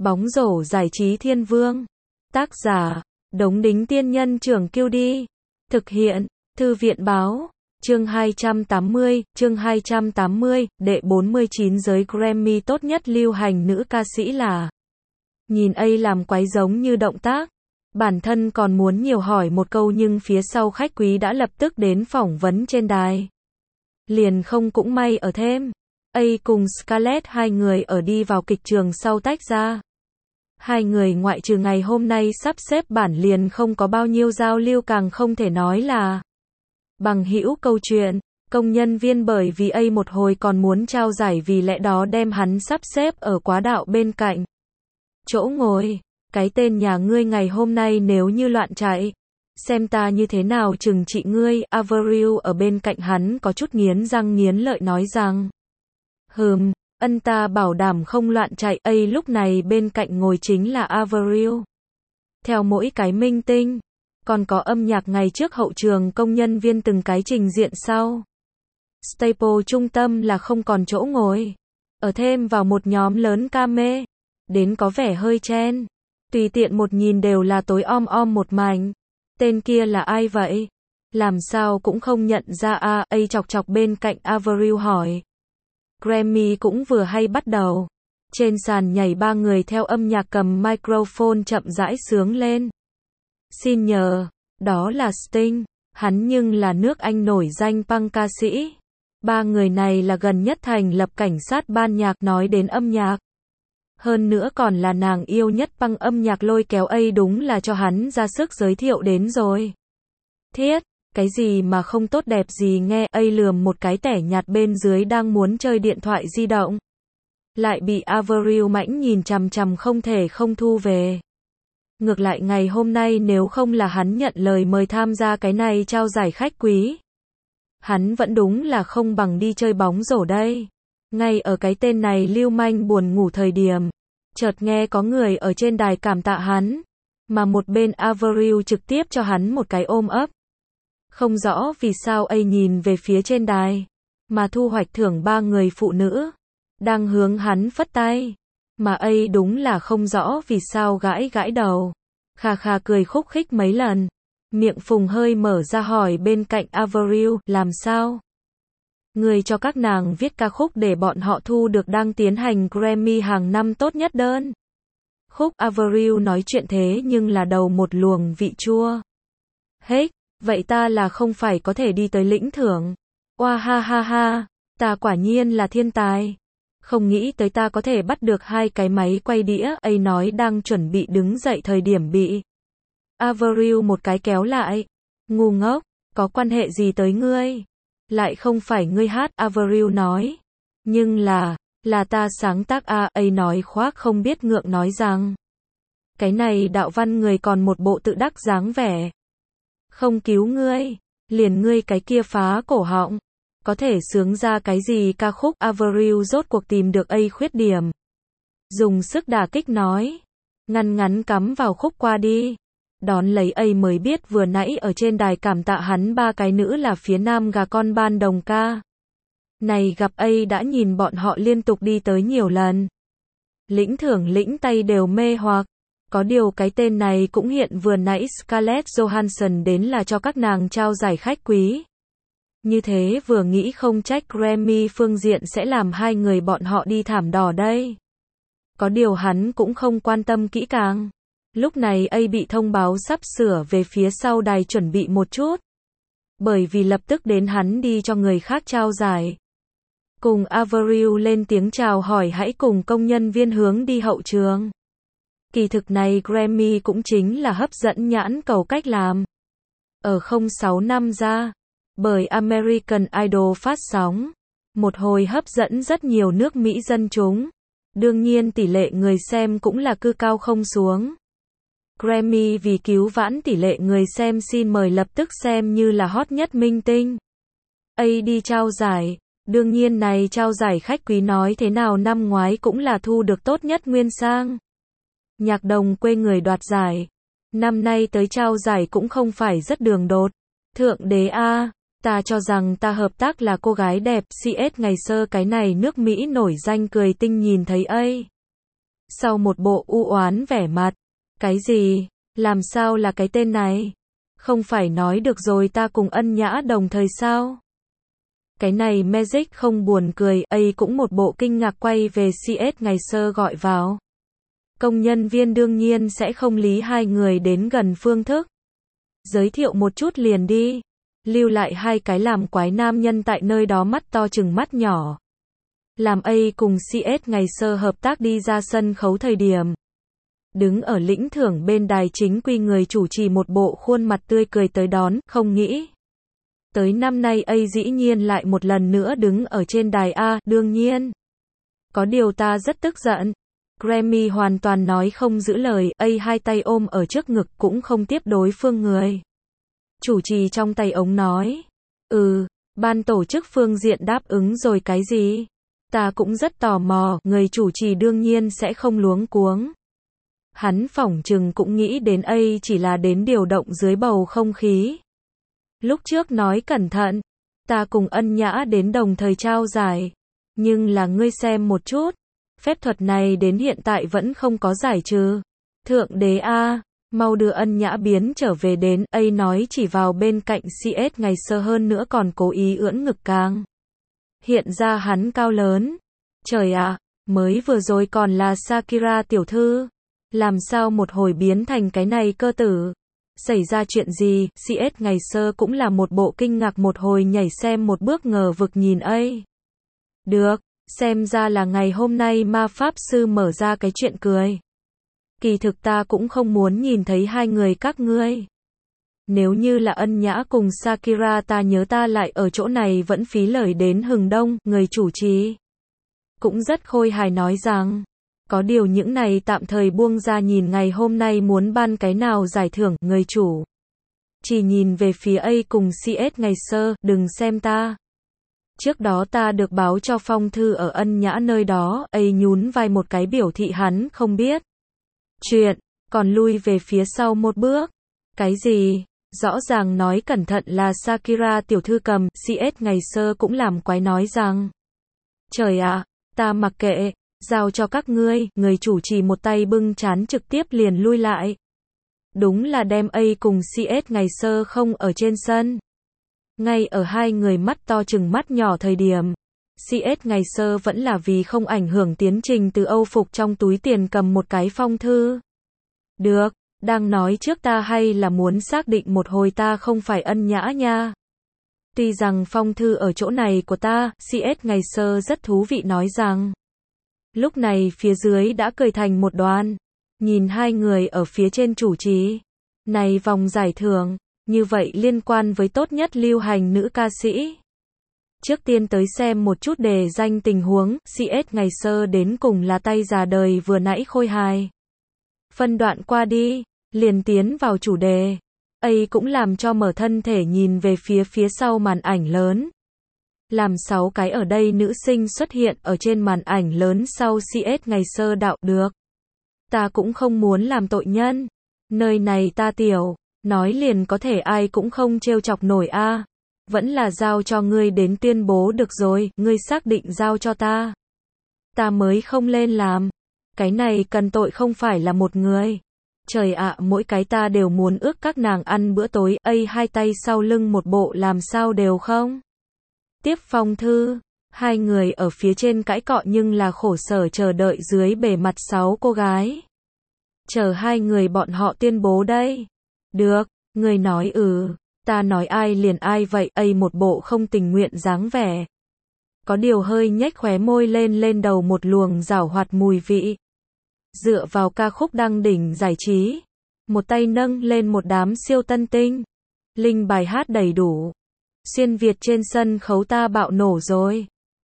Bóng rổ giải trí thiên vương. Tác giả, Đống Đính Tiên Nhân Trưởng Kiêu Đi. Thực hiện, Thư viện Báo. Chương 280, đệ 49 giới Grammy tốt nhất lưu hành nữ ca sĩ là. Nhìn A làm quái giống như động tác. Bản thân còn muốn nhiều hỏi một câu nhưng phía sau khách quý đã lập tức đến phỏng vấn trên đài. Liền không cũng may ở thêm. A cùng Scarlett hai người ở đi vào kịch trường sau tách ra. Hai người ngoại trừ ngày hôm nay sắp xếp bản liền không có bao nhiêu giao lưu, càng không thể nói là bằng hữu câu chuyện. Công nhân viên bởi vì A một hồi còn muốn trao giải vì lẽ đó đem hắn sắp xếp ở quá đạo bên cạnh chỗ ngồi. Cái tên nhà ngươi ngày hôm nay nếu như loạn chạy, xem ta như thế nào trừng trị ngươi. Avril ở bên cạnh hắn có chút nghiến răng nghiến lợi nói rằng, ân ta bảo đảm không loạn chạy. A lúc này bên cạnh ngồi chính là Avril. Theo mỗi cái minh tinh, còn có âm nhạc ngày trước hậu trường công nhân viên từng cái trình diện sau. Staple trung tâm là không còn chỗ ngồi. Ở thêm vào một nhóm lớn ca mê. Đến có vẻ hơi chen. Tùy tiện một nhìn đều là tối om một mảnh. Tên kia là ai vậy? Làm sao cũng không nhận ra A chọc chọc bên cạnh Avril hỏi. Grammy cũng vừa hay bắt đầu. Trên sàn nhảy ba người theo âm nhạc cầm microphone chậm rãi sướng lên. Xin nhờ, đó là Sting. Hắn nhưng là nước Anh nổi danh punk ca sĩ. Ba người này là gần nhất thành lập cảnh sát ban nhạc nói đến âm nhạc. Hơn nữa còn là nàng yêu nhất punk âm nhạc lôi kéo A đúng là cho hắn ra sức giới thiệu đến rồi. Thiết, cái gì mà không tốt đẹp gì nghe. A lườm một cái tẻ nhạt bên dưới đang muốn chơi điện thoại di động. Lại bị Avril mãnh nhìn chằm chằm không thể không thu về. Ngược lại ngày hôm nay nếu không là hắn nhận lời mời tham gia cái này trao giải khách quý, hắn vẫn đúng là không bằng đi chơi bóng rổ đây. Ngay ở cái tên này lưu manh buồn ngủ thời điểm, chợt nghe có người ở trên đài cảm tạ hắn, mà một bên Avril trực tiếp cho hắn một cái ôm ấp. Không rõ vì sao A nhìn về phía trên đài, mà thu hoạch thưởng ba người phụ nữ đang hướng hắn phất tay, mà A đúng là không rõ vì sao gãi gãi đầu, khà khà cười khúc khích mấy lần, miệng phùng hơi mở ra hỏi bên cạnh Avril, làm sao? Người cho các nàng viết ca khúc để bọn họ thu được đang tiến hành Grammy hàng năm tốt nhất đơn khúc. Avril nói chuyện thế nhưng là đầu một luồng vị chua. Hết, vậy ta là không phải có thể đi tới lĩnh thưởng. Oa ha ha ha, ta quả nhiên là thiên tài. Không nghĩ tới ta có thể bắt được hai cái máy quay đĩa. A nói đang chuẩn bị đứng dậy thời điểm bị Avril một cái kéo lại. Ngu ngốc, có quan hệ gì tới ngươi? Lại không phải ngươi hát. Avril nói. Nhưng là ta sáng tác. A nói khoác không biết ngượng nói rằng. Cái này đạo văn người còn một bộ tự đắc dáng vẻ. Không cứu ngươi, liền ngươi cái kia phá cổ họng. Có thể sướng ra cái gì ca khúc. Avril rốt cuộc tìm được A khuyết điểm. Dùng sức đả kích nói. Ngắn cắm vào khúc qua đi. Đón lấy A mới biết vừa nãy ở trên đài cảm tạ hắn ba cái nữ là phía nam gà con ban đồng ca. Này gặp A đã nhìn bọn họ liên tục đi tới nhiều lần. Lĩnh thưởng lĩnh tay đều mê hoặc. Có điều cái tên này cũng hiện vừa nãy Scarlett Johansson đến là cho các nàng trao giải khách quý. Như thế vừa nghĩ không trách Grammy phương diện sẽ làm hai người bọn họ đi thảm đỏ đây. Có điều hắn cũng không quan tâm kỹ càng. Lúc này A bị thông báo sắp sửa về phía sau đài chuẩn bị một chút. Bởi vì lập tức đến hắn đi cho người khác trao giải. Cùng Avril lên tiếng chào hỏi hãy cùng công nhân viên hướng đi hậu trường. Kỳ thực này Grammy cũng chính là hấp dẫn nhãn cầu cách làm. Ở 06 năm ra, bởi American Idol phát sóng, một hồi hấp dẫn rất nhiều nước Mỹ dân chúng. Đương nhiên tỷ lệ người xem cũng là cư cao không xuống. Grammy vì cứu vãn tỷ lệ người xem xin mời lập tức xem như là hot nhất minh tinh. A đi trao giải, đương nhiên này trao giải khách quý nói thế nào năm ngoái cũng là thu được tốt nhất nguyên sang. Nhạc đồng quê người đoạt giải. Năm nay tới trao giải cũng không phải rất đường đột. Thượng đế A, ta cho rằng ta hợp tác là cô gái đẹp. CS ngày xưa cái này nước Mỹ nổi danh cười tinh nhìn thấy A. Sau một bộ u uất vẻ mặt. Cái gì? Làm sao là cái tên này? Không phải nói được rồi ta cùng Ân Nhã đồng thời sao? Cái này Magic không buồn cười, ấy cũng một bộ kinh ngạc quay về CS ngày xưa gọi vào. Công nhân viên đương nhiên sẽ không lý hai người đến gần phương thức. Giới thiệu một chút liền đi. Lưu lại hai cái làm quái nam nhân tại nơi đó mắt to chừng mắt nhỏ. Làm ấy cùng CS ngày xưa hợp tác đi ra sân khấu thời điểm. Đứng ở lĩnh thưởng bên đài chính quy người chủ trì một bộ khuôn mặt tươi cười tới đón, không nghĩ. Tới năm nay ấy dĩ nhiên lại một lần nữa đứng ở trên đài A, đương nhiên. Có điều ta rất tức giận. Grammy hoàn toàn nói không giữ lời, ấy hai tay ôm ở trước ngực cũng không tiếp đối phương người. Chủ trì trong tay ống nói. Ban tổ chức phương diện đáp ứng rồi cái gì? Ta cũng rất tò mò, người chủ trì đương nhiên sẽ không luống cuống. Hắn phỏng chừng cũng nghĩ đến ấy chỉ là đến điều động dưới bầu không khí. Lúc trước nói cẩn thận, ta cùng Ân Nhã đến đồng thời trao giải. Nhưng là ngươi xem một chút, phép thuật này đến hiện tại vẫn không có giải trừ. Thượng đế a, mau đưa Ân Nhã biến trở về đến, ấy nói chỉ vào bên cạnh CS ngày xưa hơn nữa còn cố ý ưỡn ngực càng. Hiện ra hắn cao lớn. Trời ạ, mới vừa rồi còn là Shakira tiểu thư. Làm sao một hồi biến thành cái này cơ tử? Xảy ra chuyện gì? CS ngày xưa cũng là một bộ kinh ngạc một hồi nhảy xem một bước ngờ vực nhìn ấy. Được, xem ra là ngày hôm nay ma pháp sư mở ra cái chuyện cười. Kỳ thực ta cũng không muốn nhìn thấy hai người các ngươi. Nếu như là Ân Nhã cùng Shakira ta nhớ ta lại ở chỗ này vẫn phí lời đến hừng đông, người chủ trì. Cũng rất khôi hài nói rằng. Có điều những này tạm thời buông ra nhìn ngày hôm nay muốn ban cái nào giải thưởng, người chủ. Chỉ nhìn về phía A cùng CS ngày xưa, đừng xem ta. Trước đó ta được báo cho phong thư ở Ân Nhã nơi đó, A nhún vai một cái biểu thị hắn không biết. Chuyện, còn lui về phía sau một bước. Cái gì? Rõ ràng nói cẩn thận là Shakira tiểu thư cầm, CS ngày xưa cũng làm quái nói rằng. Trời ạ, ta mặc kệ. Giao cho các ngươi, người chủ trì một tay bưng chán trực tiếp liền lui lại. Đúng là đem A cùng CS ngày xưa không ở trên sân. Ngay ở hai người mắt to chừng mắt nhỏ thời điểm. CS ngày xưa vẫn là vì không ảnh hưởng tiến trình từ Âu phục trong túi tiền cầm một cái phong thư. Được, đang nói trước ta hay là muốn xác định một hồi ta không phải Ân Nhã nha. Tuy rằng phong thư ở chỗ này của ta, CS ngày xưa rất thú vị nói rằng. Lúc này phía dưới đã cười thành một đoàn. Nhìn hai người ở phía trên chủ trì. Này vòng giải thưởng, như vậy liên quan với tốt nhất lưu hành nữ ca sĩ. Trước tiên tới xem một chút đề danh tình huống, CS ngày xưa đến cùng là tay già đời vừa nãy khôi hài. Phân đoạn qua đi, liền tiến vào chủ đề. ấy cũng làm cho mở thân thể nhìn về phía sau màn ảnh lớn. Làm 6 cái ở đây nữ sinh xuất hiện ở trên màn ảnh lớn sau CS ngày xưa đạo được. Ta cũng không muốn làm tội nhân. Nơi này ta tiểu, nói liền có thể ai cũng không trêu chọc nổi a. Vẫn là giao cho ngươi đến tuyên bố được rồi, ngươi xác định giao cho ta. Ta mới không lên làm. Cái này cần tội không phải là một người. Trời ạ, mỗi cái ta đều muốn ước các nàng ăn bữa tối, hai tay sau lưng một bộ làm sao đều không. Tiếp phong thư, hai người ở phía trên cãi cọ nhưng là khổ sở chờ đợi dưới bề mặt 6 cô gái. Chờ hai người bọn họ tuyên bố đây. Được, người nói ta nói ai liền ai vậy, một bộ không tình nguyện dáng vẻ. Có điều hơi nhếch khóe môi lên đầu một luồng giảo hoạt mùi vị. Dựa vào ca khúc đăng đỉnh giải trí. Một tay nâng lên một đám siêu tân tinh. Linh bài hát đầy đủ. Xuyên Việt trên sân khấu ta bạo nổ rồi.